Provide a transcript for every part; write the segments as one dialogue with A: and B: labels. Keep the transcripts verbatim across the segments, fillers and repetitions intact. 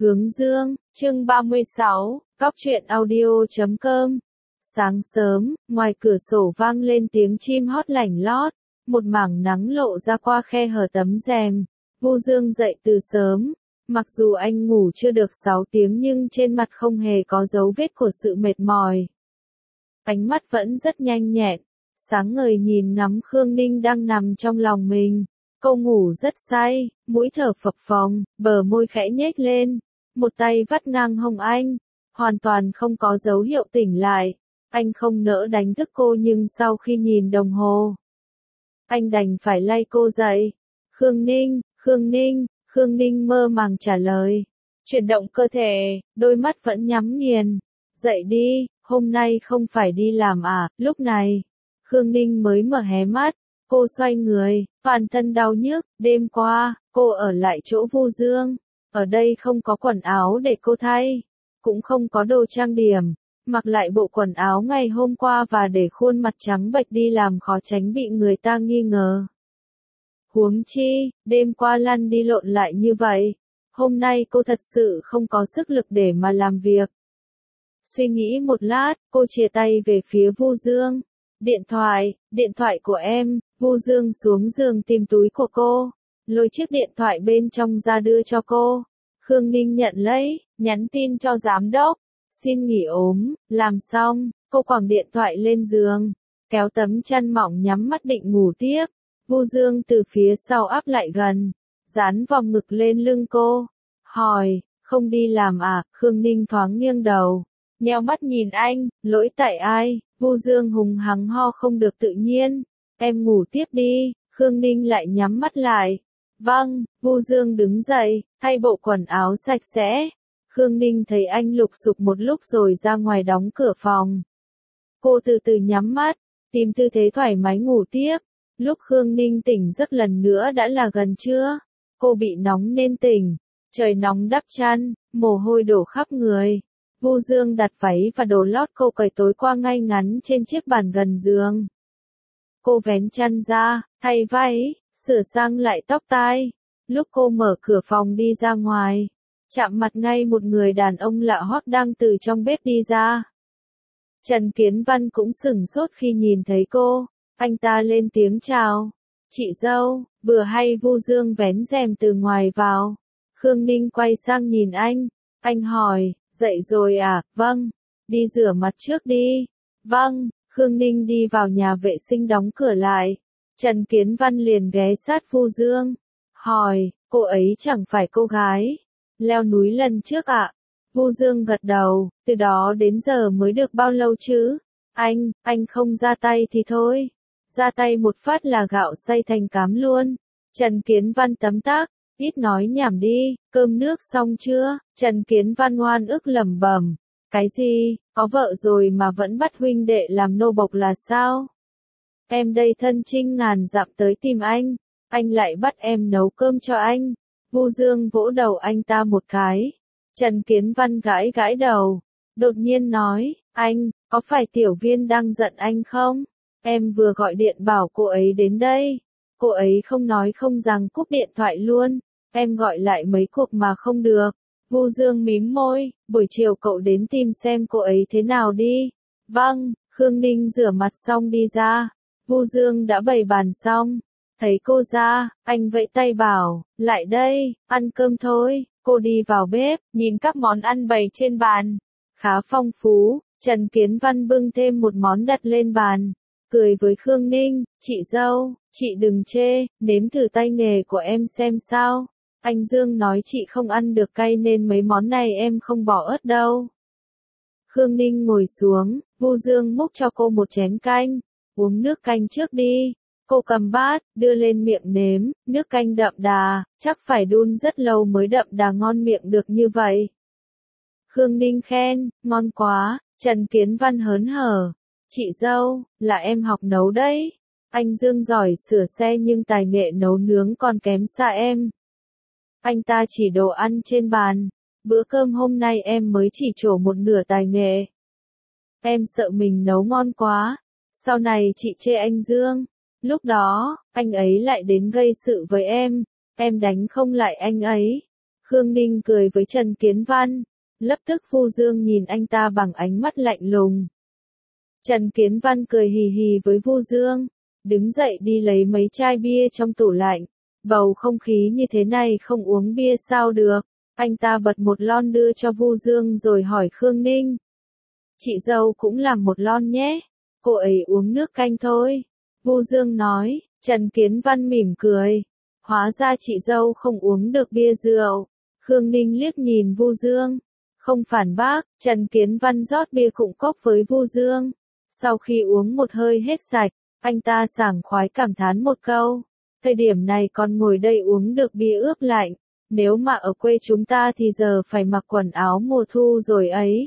A: Hướng dương, chương ba mươi sáu, Cóc truyện audio chấm com. Sáng sớm, ngoài cửa sổ vang lên tiếng chim hót lảnh lót, một mảng nắng lộ ra qua khe hở tấm rèm. Vu Dương dậy từ sớm, mặc dù anh ngủ chưa được sáu tiếng nhưng trên mặt không hề có dấu vết của sự mệt mỏi. Ánh mắt vẫn rất nhanh nhẹn, sáng ngời nhìn ngắm Khương Ninh đang nằm trong lòng mình. Cô ngủ rất say, mũi thở phập phồng, bờ môi khẽ nhếch lên, một tay vắt ngang hông anh, hoàn toàn không có dấu hiệu tỉnh lại. Anh không nỡ đánh thức cô nhưng sau khi nhìn đồng hồ, anh đành phải lay cô dậy. Khương Ninh, Khương Ninh, Khương Ninh mơ màng trả lời, chuyển động cơ thể, đôi mắt vẫn nhắm nghiền. Dậy đi, hôm nay không phải đi làm à? Lúc này, Khương Ninh mới mở hé mắt. Cô xoay người, toàn thân đau nhức, đêm qua, cô ở lại chỗ Vu Dương. Ở đây không có quần áo để cô thay, cũng không có đồ trang điểm, mặc lại bộ quần áo ngày hôm qua và để khuôn mặt trắng bệch đi làm khó tránh bị người ta nghi ngờ. Huống chi, đêm qua lăn đi lộn lại như vậy, hôm nay cô thật sự không có sức lực để mà làm việc. Suy nghĩ một lát, cô chìa tay về phía Vu Dương. Điện thoại, điện thoại của em. Vu Dương xuống giường tìm túi của cô, lôi chiếc điện thoại bên trong ra đưa cho cô. Khương Ninh nhận lấy, nhắn tin cho giám đốc, xin nghỉ ốm. Làm xong, cô quẳng điện thoại lên giường, kéo tấm chăn mỏng nhắm mắt định ngủ tiếp. Vu Dương từ phía sau áp lại gần, dán vòng ngực lên lưng cô, hỏi, không đi làm à? Khương Ninh thoáng nghiêng đầu, nheo mắt nhìn anh, lỗi tại ai? Vu Dương hùng hắng ho không được tự nhiên. Em ngủ tiếp đi. Khương Ninh lại nhắm mắt lại. Vâng. Vu Dương đứng dậy, thay bộ quần áo sạch sẽ. Khương Ninh thấy anh lục sục một lúc rồi ra ngoài đóng cửa phòng. Cô từ từ nhắm mắt, tìm tư thế thoải mái ngủ tiếp. Lúc Khương Ninh tỉnh giấc lần nữa đã là gần trưa. Cô bị nóng nên tỉnh. Trời nóng đắp chăn, mồ hôi đổ khắp người. Vu Dương đặt váy và đồ lót cô cởi tối qua ngay ngắn trên chiếc bàn gần giường. Cô vén chăn ra, thay váy, sửa sang lại tóc tai. Lúc cô mở cửa phòng đi ra ngoài, chạm mặt ngay một người đàn ông lạ hoắc đang từ trong bếp đi ra. Trần Kiến Văn cũng sửng sốt khi nhìn thấy cô, anh ta lên tiếng chào. Chị dâu. Vừa hay Vu Dương vén rèm từ ngoài vào. Khương Ninh quay sang nhìn anh, anh hỏi, dậy rồi à? Vâng. Đi rửa mặt trước đi. Vâng. Khương Ninh đi vào nhà vệ sinh đóng cửa lại. Trần Kiến Văn liền ghé sát Vu Dương, hỏi, cô ấy chẳng phải cô gái leo núi lần trước ạ? À? Vu Dương gật đầu, từ đó đến giờ mới được bao lâu chứ? Anh, anh không ra tay thì thôi. Ra tay một phát là gạo xay thành cám luôn. Trần Kiến Văn tấm tắc, ít nói nhảm đi, cơm nước xong chưa? Trần Kiến Văn oan ức lẩm bẩm. Cái gì, có vợ rồi mà vẫn bắt huynh đệ làm nô bộc là sao? Em đây thân chinh ngàn dặm tới tìm anh, anh lại bắt em nấu cơm cho anh. Vu Dương vỗ đầu anh ta một cái. Trần Kiến Văn gãi gãi đầu, đột nhiên nói, anh, có phải Tiểu Viên đang giận anh không? Em vừa gọi điện bảo cô ấy đến đây. Cô ấy không nói không rằng cúp điện thoại luôn. Em gọi lại mấy cuộc mà không được. Vu Dương mím môi, buổi chiều cậu đến tìm xem cô ấy thế nào đi. Vâng. Khương Ninh rửa mặt xong đi ra. Vu Dương đã bày bàn xong. Thấy cô ra, anh vẫy tay bảo, lại đây, ăn cơm thôi. Cô đi vào bếp, nhìn các món ăn bày trên bàn. Khá phong phú. Trần Kiến Văn bưng thêm một món đặt lên bàn, cười với Khương Ninh, chị dâu, chị đừng chê, nếm thử tay nghề của em xem sao. Anh Dương nói chị không ăn được cay nên mấy món này em không bỏ ớt đâu. Khương Ninh ngồi xuống, Vu Dương múc cho cô một chén canh, uống nước canh trước đi. Cô cầm bát, đưa lên miệng nếm, nước canh đậm đà, chắc phải đun rất lâu mới đậm đà ngon miệng được như vậy. Khương Ninh khen, ngon quá. Trần Kiến Văn hớn hở, chị dâu, là em học nấu đấy. Anh Dương giỏi sửa xe nhưng tài nghệ nấu nướng còn kém xa em. Anh ta chỉ đồ ăn trên bàn. Bữa cơm hôm nay em mới chỉ trổ một nửa tài nghệ. Em sợ mình nấu ngon quá, sau này chị chê anh Dương. Lúc đó, anh ấy lại đến gây sự với em. Em đánh không lại anh ấy. Khương Ninh cười với Trần Kiến Văn. Lập tức Vu Dương nhìn anh ta bằng ánh mắt lạnh lùng. Trần Kiến Văn cười hì hì với Vu Dương, đứng dậy đi lấy mấy chai bia trong tủ lạnh. Bầu không khí như thế này không uống bia sao được. Anh ta bật một lon đưa cho Vu Dương rồi hỏi Khương Ninh. Chị dâu cũng làm một lon nhé. Cô ấy uống nước canh thôi. Vu Dương nói. Trần Kiến Văn mỉm cười. Hóa ra chị dâu không uống được bia rượu. Khương Ninh liếc nhìn Vu Dương. Không phản bác, Trần Kiến Văn rót bia khụng cốc với Vu Dương. Sau khi uống một hơi hết sạch, anh ta sảng khoái cảm thán một câu. Thời điểm này còn ngồi đây uống được bia ướp lạnh. Nếu mà ở quê chúng ta thì giờ phải mặc quần áo mùa thu rồi ấy.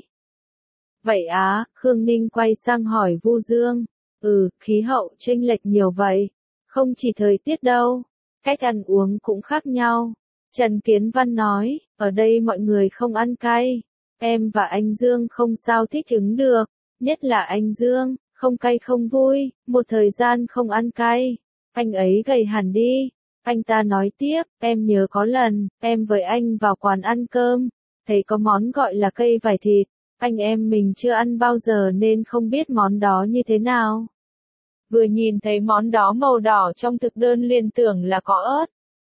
A: Vậy á, Khương Ninh quay sang hỏi Vu Dương. Ừ, khí hậu chênh lệch nhiều vậy. Không chỉ thời tiết đâu, cách ăn uống cũng khác nhau. Trần Kiến Văn nói, ở đây mọi người không ăn cay. Em và anh Dương không sao thích ứng được, nhất là anh Dương, không cay không vui, một thời gian không ăn cay. Anh ấy gầy hẳn đi. Anh ta nói tiếp, em nhớ có lần, em với anh vào quán ăn cơm, thấy có món gọi là cây vải thịt. Anh em mình chưa ăn bao giờ nên không biết món đó như thế nào. Vừa nhìn thấy món đó màu đỏ trong thực đơn liền tưởng là có ớt.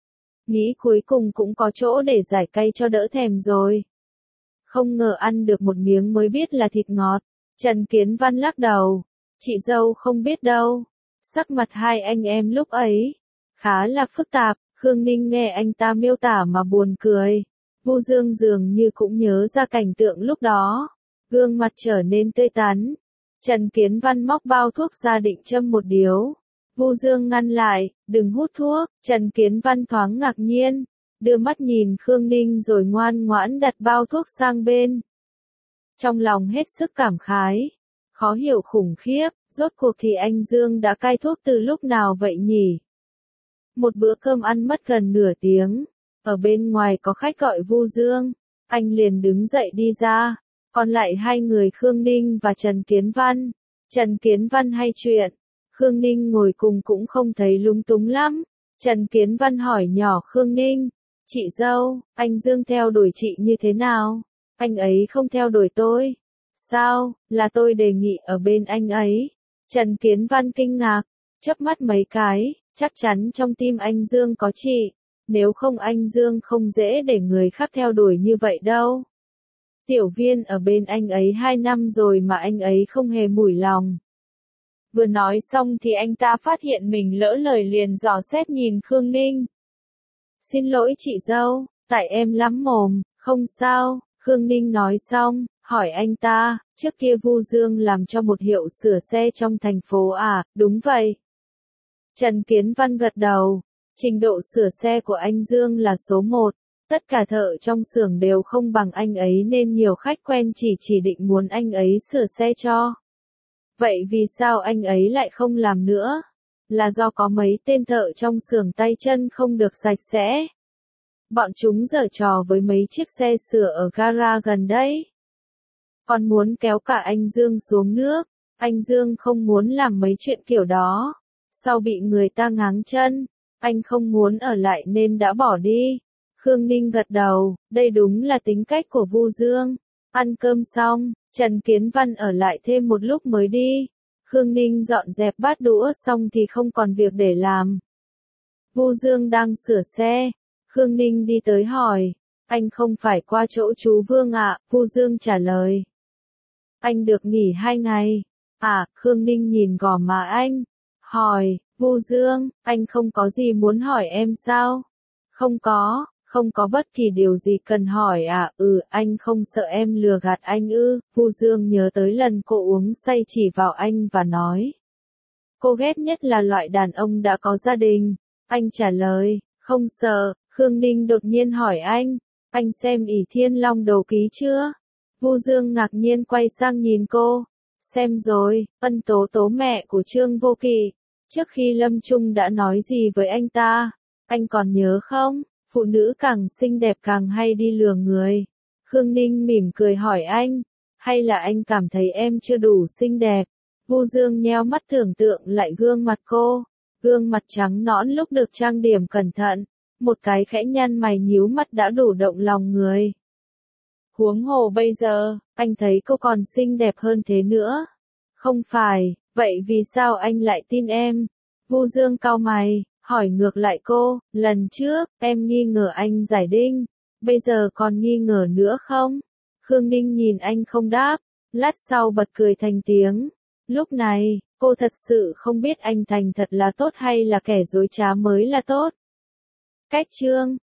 A: Nghĩ cuối cùng cũng có chỗ để giải cay cho đỡ thèm rồi. Không ngờ ăn được một miếng mới biết là thịt ngọt. Trần Kiến Văn lắc đầu. Chị dâu không biết đâu. Sắc mặt hai anh em lúc ấy khá là phức tạp. Khương Ninh nghe anh ta miêu tả mà buồn cười. Vu Dương dường như cũng nhớ ra cảnh tượng lúc đó. Gương mặt trở nên tươi tắn. Trần Kiến Văn móc bao thuốc ra định châm một điếu. Vu Dương ngăn lại, đừng hút thuốc. Trần Kiến Văn thoáng ngạc nhiên, đưa mắt nhìn Khương Ninh rồi ngoan ngoãn đặt bao thuốc sang bên. Trong lòng hết sức cảm khái, khó hiểu khủng khiếp, rốt cuộc thì anh Dương đã cai thuốc từ lúc nào vậy nhỉ? Một bữa cơm ăn mất gần nửa tiếng, ở bên ngoài có khách gọi Vu Dương, anh liền đứng dậy đi ra, còn lại hai người Khương Ninh và Trần Kiến Văn. Trần Kiến Văn hay chuyện, Khương Ninh ngồi cùng cũng không thấy lúng túng lắm. Trần Kiến Văn hỏi nhỏ Khương Ninh, chị dâu, anh Dương theo đuổi chị như thế nào? Anh ấy không theo đuổi tôi. Sao, là tôi đề nghị ở bên anh ấy. Trần Kiến Văn kinh ngạc, chớp mắt mấy cái, chắc chắn trong tim anh Dương có chị. Nếu không anh Dương không dễ để người khác theo đuổi như vậy đâu. Tiểu Viên ở bên anh ấy hai năm rồi mà anh ấy không hề mủi lòng. Vừa nói xong thì anh ta phát hiện mình lỡ lời liền dò xét nhìn Khương Ninh. Xin lỗi chị dâu, tại em lắm mồm, không sao. Khương Ninh nói xong, hỏi anh ta, trước kia Vu Dương làm cho một hiệu sửa xe trong thành phố à, đúng vậy. Trần Kiến Văn gật đầu, trình độ sửa xe của anh Dương là số một, tất cả thợ trong xưởng đều không bằng anh ấy nên nhiều khách quen chỉ chỉ định muốn anh ấy sửa xe cho. Vậy vì sao anh ấy lại không làm nữa? Là do có mấy tên thợ trong xưởng tay chân không được sạch sẽ. Bọn chúng giở trò với mấy chiếc xe sửa ở gara gần đây. Còn muốn kéo cả anh Dương xuống nước. Anh Dương không muốn làm mấy chuyện kiểu đó. Sau bị người ta ngáng chân, anh không muốn ở lại nên đã bỏ đi. Khương Ninh gật đầu, đây đúng là tính cách của Vu Dương. Ăn cơm xong, Trần Kiến Văn ở lại thêm một lúc mới đi. Khương Ninh dọn dẹp bát đũa xong thì không còn việc để làm. Vu Dương đang sửa xe. Khương Ninh đi tới hỏi, anh không phải qua chỗ chú Vương ạ? Vu Dương trả lời. Anh được nghỉ hai ngày. À, Khương Ninh nhìn gò má anh. Hỏi, Vu Dương, anh không có gì muốn hỏi em sao? Không có, không có bất kỳ điều gì cần hỏi à? Ừ, anh không sợ em lừa gạt anh ư? Vu Dương nhớ tới lần cô uống say chỉ vào anh và nói. Cô ghét nhất là loại đàn ông đã có gia đình. Anh trả lời, không sợ. Khương Ninh đột nhiên hỏi anh, anh xem ỷ Thiên Long Đồ Ký chưa? Vu Dương ngạc nhiên quay sang nhìn cô. Xem rồi, Ân Tố Tố mẹ của Trương Vô Kỵ. Trước khi lâm chung đã nói gì với anh ta? Anh còn nhớ không? Phụ nữ càng xinh đẹp càng hay đi lừa người. Khương Ninh mỉm cười hỏi anh, hay là anh cảm thấy em chưa đủ xinh đẹp? Vu Dương nheo mắt tưởng tượng lại gương mặt cô. Gương mặt trắng nõn lúc được trang điểm cẩn thận. một cái khẽ nhăn mày nhíu mắt đã đủ động lòng người. Huống hồ bây giờ, anh thấy cô còn xinh đẹp hơn thế nữa. Không phải, vậy vì sao anh lại tin em? Vu Dương cau mày, hỏi ngược lại cô, lần trước, em nghi ngờ anh giải đinh, bây giờ còn nghi ngờ nữa không? Khương Ninh nhìn anh không đáp, lát sau bật cười thành tiếng. Lúc này, cô thật sự không biết anh thành thật là tốt hay là kẻ dối trá mới là tốt. Cách chương